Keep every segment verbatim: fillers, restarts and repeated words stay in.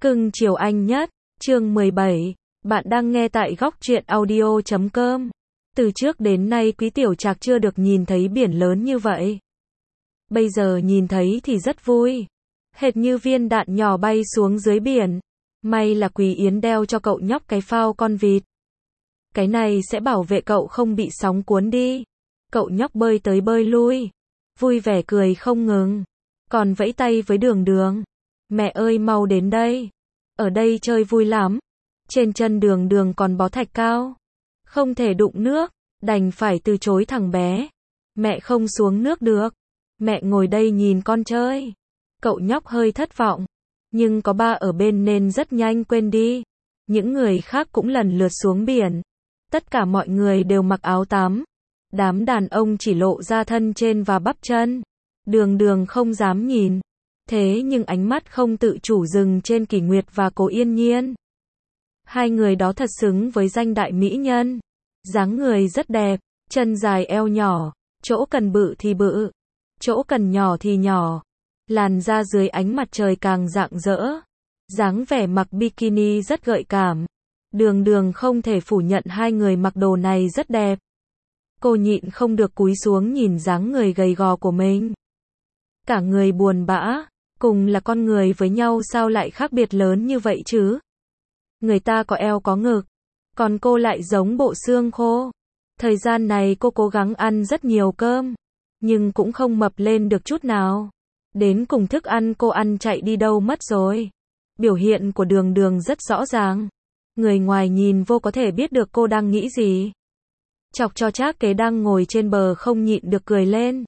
Cưng chiều anh nhất, chương mười bảy, bạn đang nghe tại góc truyện audio chấm com. Từ trước đến nay Quý Tiểu Trạc chưa được nhìn thấy biển lớn như vậy. Bây giờ nhìn thấy thì rất vui. Hệt như viên đạn nhỏ bay xuống dưới biển. May là Quý Yến đeo cho cậu nhóc cái phao con vịt. Cái này sẽ bảo vệ cậu không bị sóng cuốn đi. Cậu nhóc bơi tới bơi lui. Vui vẻ cười không ngừng. Còn vẫy tay với Đường Đường. Mẹ ơi mau đến đây. Ở đây chơi vui lắm. Trên chân Đường Đường còn bó thạch cao. Không thể đụng nước. Đành phải từ chối thằng bé. Mẹ không xuống nước được. Mẹ ngồi đây nhìn con chơi. Cậu nhóc hơi thất vọng. Nhưng có ba ở bên nên rất nhanh quên đi. Những người khác cũng lần lượt xuống biển. Tất cả mọi người đều mặc áo tắm. Đám đàn ông chỉ lộ ra thân trên và bắp chân. Đường Đường không dám nhìn. Thế nhưng ánh mắt không tự chủ dừng trên Kỷ Nguyệt và Cố Yên Nhiên. Hai người đó thật xứng với danh đại mỹ nhân. Dáng người rất đẹp, chân dài eo nhỏ, chỗ cần bự thì bự, chỗ cần nhỏ thì nhỏ. Làn da dưới ánh mặt trời càng rạng rỡ. Dáng vẻ mặc bikini rất gợi cảm. Đường Đường không thể phủ nhận hai người mặc đồ này rất đẹp. Cô nhịn không được cúi xuống nhìn dáng người gầy gò của mình. Cả người buồn bã, cùng là con người với nhau sao lại khác biệt lớn như vậy chứ? Người ta có eo có ngực, còn cô lại giống bộ xương khô. Thời gian này cô cố gắng ăn rất nhiều cơm, nhưng cũng không mập lên được chút nào. Đến cùng thức ăn cô ăn chạy đi đâu mất rồi. Biểu hiện của Đường Đường rất rõ ràng. Người ngoài nhìn vô có thể biết được cô đang nghĩ gì. Chọc cho Trác Kế đang ngồi trên bờ không nhịn được cười lên.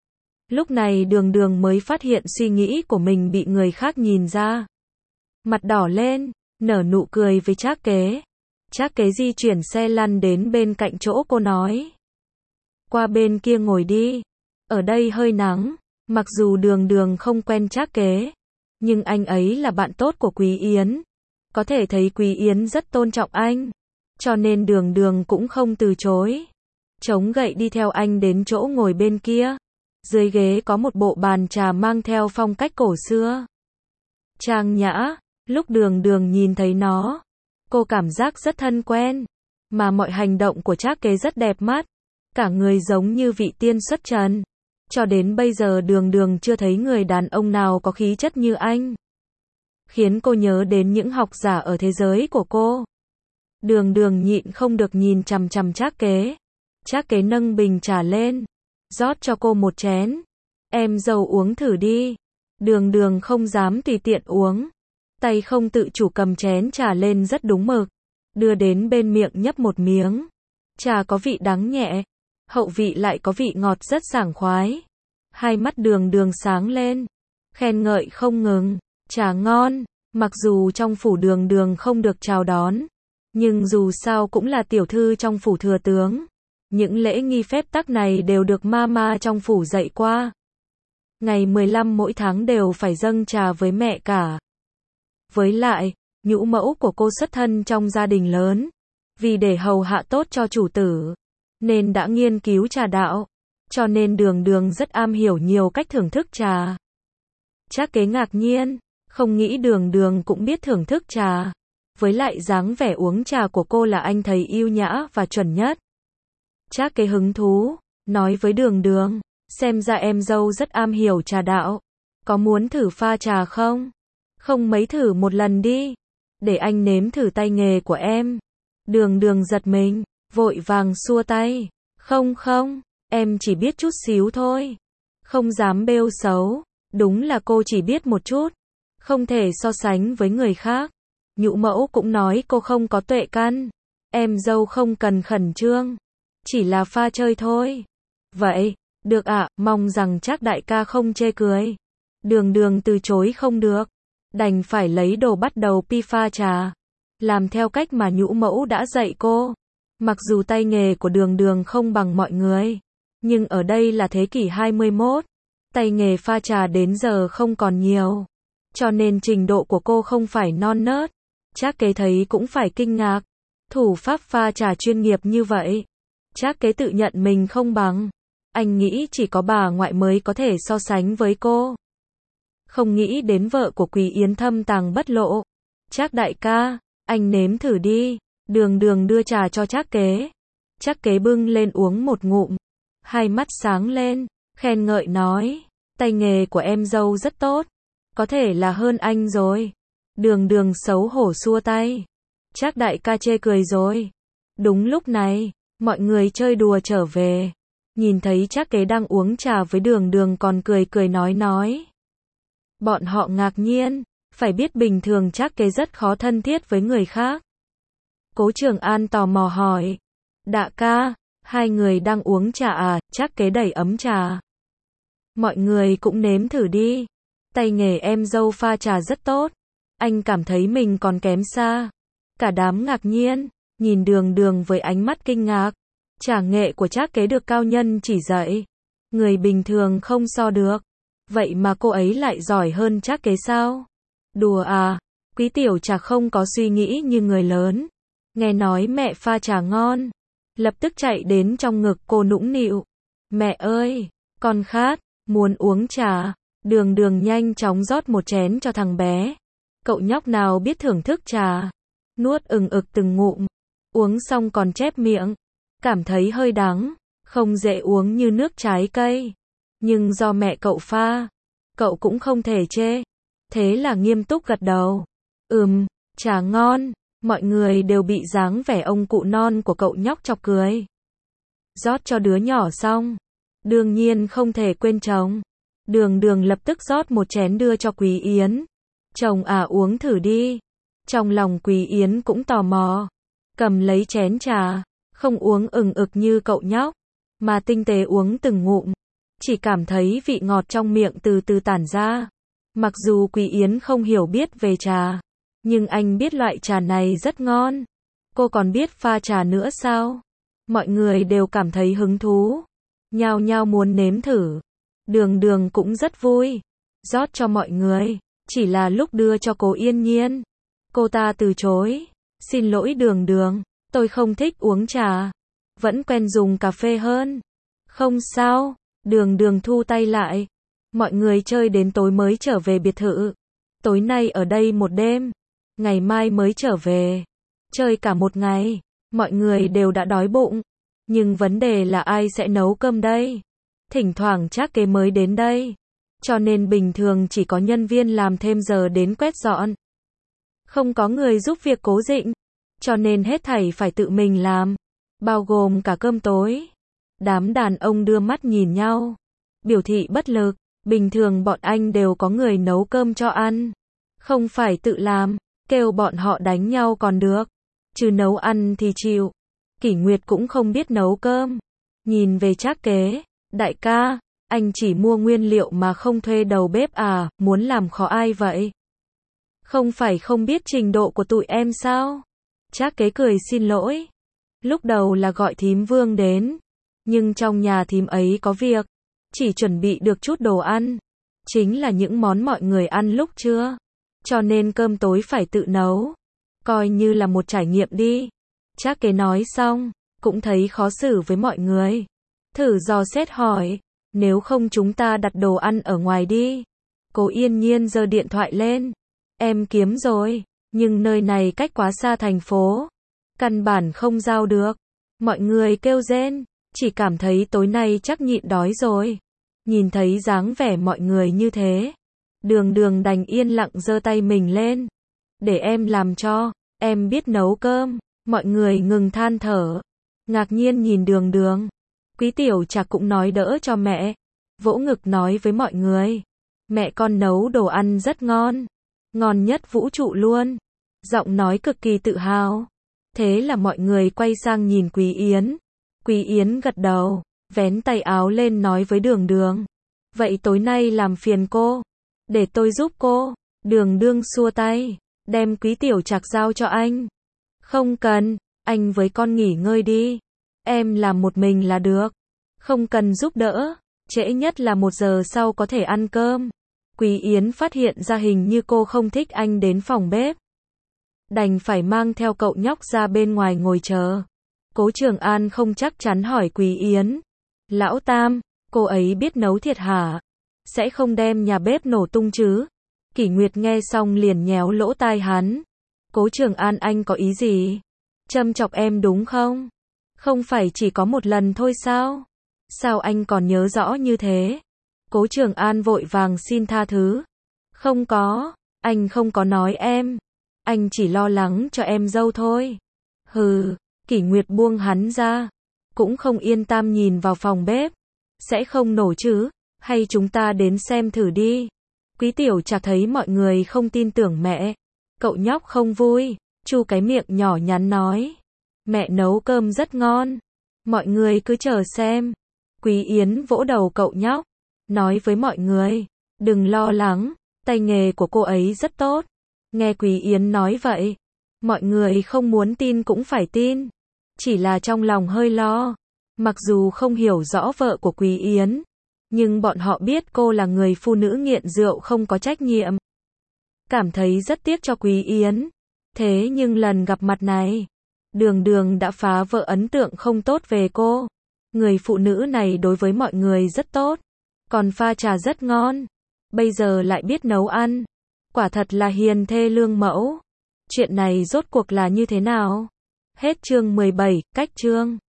Lúc này Đường Đường mới phát hiện suy nghĩ của mình bị người khác nhìn ra. Mặt đỏ lên, nở nụ cười với Trác Kế. Trác Kế di chuyển xe lăn đến bên cạnh chỗ cô nói. Qua bên kia ngồi đi. Ở đây hơi nắng. Mặc dù Đường Đường không quen Trác Kế, nhưng anh ấy là bạn tốt của Quý Yến. Có thể thấy Quý Yến rất tôn trọng anh. Cho nên Đường Đường cũng không từ chối. Chống gậy đi theo anh đến chỗ ngồi bên kia. Dưới ghế có một bộ bàn trà mang theo phong cách cổ xưa. Trang nhã, lúc Đường Đường nhìn thấy nó, cô cảm giác rất thân quen. Mà mọi hành động của Trác Kế rất đẹp mắt. Cả người giống như vị tiên xuất trần. Cho đến bây giờ Đường Đường chưa thấy người đàn ông nào có khí chất như anh. Khiến cô nhớ đến những học giả ở thế giới của cô. Đường Đường nhịn không được nhìn chằm chằm Trác Kế. Trác Kế nâng bình trà lên, rót cho cô một chén. Em dâu uống thử đi. Đường Đường không dám tùy tiện uống. Tay không tự chủ cầm chén trà lên rất đúng mực. Đưa đến bên miệng nhấp một miếng. Trà có vị đắng nhẹ. Hậu vị lại có vị ngọt rất sảng khoái. Hai mắt Đường Đường sáng lên. Khen ngợi không ngừng. Trà ngon. Mặc dù trong phủ Đường Đường không được chào đón. Nhưng dù sao cũng là tiểu thư trong phủ thừa tướng. Những lễ nghi phép tắc này đều được mama trong phủ dạy qua. Ngày mười lăm mỗi tháng đều phải dâng trà với mẹ cả. Với lại, nhũ mẫu của cô xuất thân trong gia đình lớn. Vì để hầu hạ tốt cho chủ tử, nên đã nghiên cứu trà đạo. Cho nên Đường Đường rất am hiểu nhiều cách thưởng thức trà. Trác Kế ngạc nhiên, không nghĩ Đường Đường cũng biết thưởng thức trà. Với lại dáng vẻ uống trà của cô là anh thấy yêu nhã và chuẩn nhất. Trác Kế hứng thú, nói với Đường Đường, xem ra em dâu rất am hiểu trà đạo. Có muốn thử pha trà không? Không mấy thử một lần đi. Để anh nếm thử tay nghề của em. Đường Đường giật mình, vội vàng xua tay. Không không, em chỉ biết chút xíu thôi. Không dám bêu xấu. Đúng là cô chỉ biết một chút. Không thể so sánh với người khác. Nhũ mẫu cũng nói cô không có tuệ căn. Em dâu không cần khẩn trương. Chỉ là pha chơi thôi. Vậy, được ạ, mong rằng Trác đại ca không chê cười. Đường Đường từ chối không được. Đành phải lấy đồ bắt đầu pi pha trà. Làm theo cách mà nhũ mẫu đã dạy cô. Mặc dù tay nghề của Đường Đường không bằng mọi người. Nhưng ở đây là thế kỷ hai mươi mốt. Tay nghề pha trà đến giờ không còn nhiều. Cho nên trình độ của cô không phải non nớt. Trác Kế thấy cũng phải kinh ngạc. Thủ pháp pha trà chuyên nghiệp như vậy. Trác Kế tự nhận mình không bằng. Anh nghĩ chỉ có bà ngoại mới có thể so sánh với cô. Không nghĩ đến vợ của Quý Yến thâm tàng bất lộ. Trác đại ca, anh nếm thử đi. Đường Đường đưa trà cho Trác Kế. Trác Kế bưng lên uống một ngụm, hai mắt sáng lên, khen ngợi nói, tay nghề của em dâu rất tốt, có thể là hơn anh rồi. Đường Đường xấu hổ xua tay. Trác đại ca chê cười rồi. Đúng lúc này, mọi người chơi đùa trở về, nhìn thấy Trác Kế đang uống trà với Đường Đường còn cười cười nói nói. Bọn họ ngạc nhiên, phải biết bình thường Trác Kế rất khó thân thiết với người khác. Cố Trường An tò mò hỏi, Đạ ca, hai người đang uống trà à? Trác Kế đẩy ấm trà. Mọi người cũng nếm thử đi, tay nghề em dâu pha trà rất tốt, anh cảm thấy mình còn kém xa. Cả đám ngạc nhiên, nhìn Đường Đường với ánh mắt kinh ngạc. Trà nghệ của Trác Kế được cao nhân chỉ dạy, người bình thường không so được. Vậy mà cô ấy lại giỏi hơn Trác Kế sao? Đùa à? Quý tiểu Trạc không có suy nghĩ như người lớn. Nghe nói mẹ pha trà ngon, lập tức chạy đến trong ngực cô nũng nịu. Mẹ ơi, con khát, muốn uống trà. Đường Đường nhanh chóng rót một chén cho thằng bé. Cậu nhóc nào biết thưởng thức trà, nuốt ừng ực từng ngụm, uống xong còn chép miệng, cảm thấy hơi đắng, không dễ uống như nước trái cây. Nhưng do mẹ cậu pha, cậu cũng không thể chê. Thế là nghiêm túc gật đầu. Ừm, trà ngon. Mọi người đều bị dáng vẻ ông cụ non của cậu nhóc chọc cười. Rót cho đứa nhỏ xong, đương nhiên không thể quên chồng. Đường Đường lập tức rót một chén đưa cho Quý Yến. Chồng à, uống thử đi. Trong lòng Quý Yến cũng tò mò, cầm lấy chén trà, không uống ừng ực như cậu nhóc, mà tinh tế uống từng ngụm, chỉ cảm thấy vị ngọt trong miệng từ từ tản ra. Mặc dù Quý Yến không hiểu biết về trà, nhưng anh biết loại trà này rất ngon. Cô còn biết pha trà nữa sao? Mọi người đều cảm thấy hứng thú, nhao nhao muốn nếm thử. Đường Đường cũng rất vui, rót cho mọi người. Chỉ là lúc đưa cho Cố Yên Nhiên, cô ta từ chối. Xin lỗi Đường Đường, tôi không thích uống trà, vẫn quen dùng cà phê hơn. Không sao, Đường Đường thu tay lại. Mọi người chơi đến tối mới trở về biệt thự. Tối nay ở đây một đêm, ngày mai mới trở về. Chơi cả một ngày, mọi người đều đã đói bụng. Nhưng vấn đề là ai sẽ nấu cơm đây? Thỉnh thoảng Trác Kế mới đến đây, cho nên bình thường chỉ có nhân viên làm thêm giờ đến quét dọn. Không có người giúp việc Cố Dĩnh, cho nên hết thảy phải tự mình làm, bao gồm cả cơm tối. Đám đàn ông đưa mắt nhìn nhau, biểu thị bất lực. Bình thường bọn anh đều có người nấu cơm cho ăn, không phải tự làm, kêu bọn họ đánh nhau còn được, chứ nấu ăn thì chịu. Kỷ Nguyệt cũng không biết nấu cơm. Nhìn về Trác Kế, đại ca, anh chỉ mua nguyên liệu mà không thuê đầu bếp à, muốn làm khó ai vậy? Không phải không biết trình độ của tụi em sao? Trác Kế cười xin lỗi. Lúc đầu là gọi thím Vương đến, nhưng trong nhà thím ấy có việc, chỉ chuẩn bị được chút đồ ăn, chính là những món mọi người ăn lúc trưa, cho nên cơm tối phải tự nấu, coi như là một trải nghiệm đi. Trác Kế nói xong, cũng thấy khó xử với mọi người, thử dò xét hỏi, nếu không chúng ta đặt đồ ăn ở ngoài đi. Cố Yên Nhiên giơ điện thoại lên, em kiếm rồi, nhưng nơi này cách quá xa thành phố, căn bản không giao được. Mọi người kêu rên, chỉ cảm thấy tối nay chắc nhịn đói rồi. Nhìn thấy dáng vẻ mọi người như thế, Đường Đường đành yên lặng giơ tay mình lên. Để em làm cho, em biết nấu cơm. Mọi người ngừng than thở, ngạc nhiên nhìn Đường Đường. Quý tiểu Trạc cũng nói đỡ cho mẹ, vỗ ngực nói với mọi người, mẹ con nấu đồ ăn rất ngon, ngon nhất vũ trụ luôn. Giọng nói cực kỳ tự hào. Thế là mọi người quay sang nhìn Quý Yến. Quý Yến gật đầu, vén tay áo lên nói với Đường Đường, vậy tối nay làm phiền cô, để tôi giúp cô. Đường Đường xua tay, đem Quý tiểu Trạc giao cho anh. Không cần, anh với con nghỉ ngơi đi, em làm một mình là được, không cần giúp đỡ, trễ nhất là một giờ sau có thể ăn cơm. Quý Yến phát hiện ra hình như cô không thích anh đến phòng bếp, đành phải mang theo cậu nhóc ra bên ngoài ngồi chờ. Cố Trường An không chắc chắn hỏi Quý Yến, lão Tam, cô ấy biết nấu thiệt hả? Sẽ không đem nhà bếp nổ tung chứ? Kỷ Nguyệt nghe xong liền nhéo lỗ tai hắn, Cố Trường An, anh có ý gì? Châm chọc em đúng không? Không phải chỉ có một lần thôi sao? Sao anh còn nhớ rõ như thế? Cố Trường An vội vàng xin tha thứ. Không có, anh không có nói em. Anh chỉ lo lắng cho em dâu thôi. Hừ, Kỷ Nguyệt buông hắn ra. Cũng không yên tâm nhìn vào phòng bếp. Sẽ không nổ chứ? Hay chúng ta đến xem thử đi. Quý Tiểu Trạc thấy mọi người không tin tưởng mẹ. Cậu nhóc không vui. Chu cái miệng nhỏ nhắn nói. Mẹ nấu cơm rất ngon. Mọi người cứ chờ xem. Quý Yến vỗ đầu cậu nhóc. Nói với mọi người. Đừng lo lắng. Tay nghề của cô ấy rất tốt. Nghe Quý Yến nói vậy. Mọi người không muốn tin cũng phải tin. Chỉ là trong lòng hơi lo. Mặc dù không hiểu rõ vợ của Quý Yến. Nhưng bọn họ biết cô là người phụ nữ nghiện rượu không có trách nhiệm. Cảm thấy rất tiếc cho Quý Yến. Thế nhưng lần gặp mặt này, Đường Đường đã phá vỡ ấn tượng không tốt về cô. Người phụ nữ này đối với mọi người rất tốt. Còn pha trà rất ngon. Bây giờ lại biết nấu ăn. Quả thật là hiền thê lương mẫu. Chuyện này rốt cuộc là như thế nào? Hết chương mười bảy, cách chương.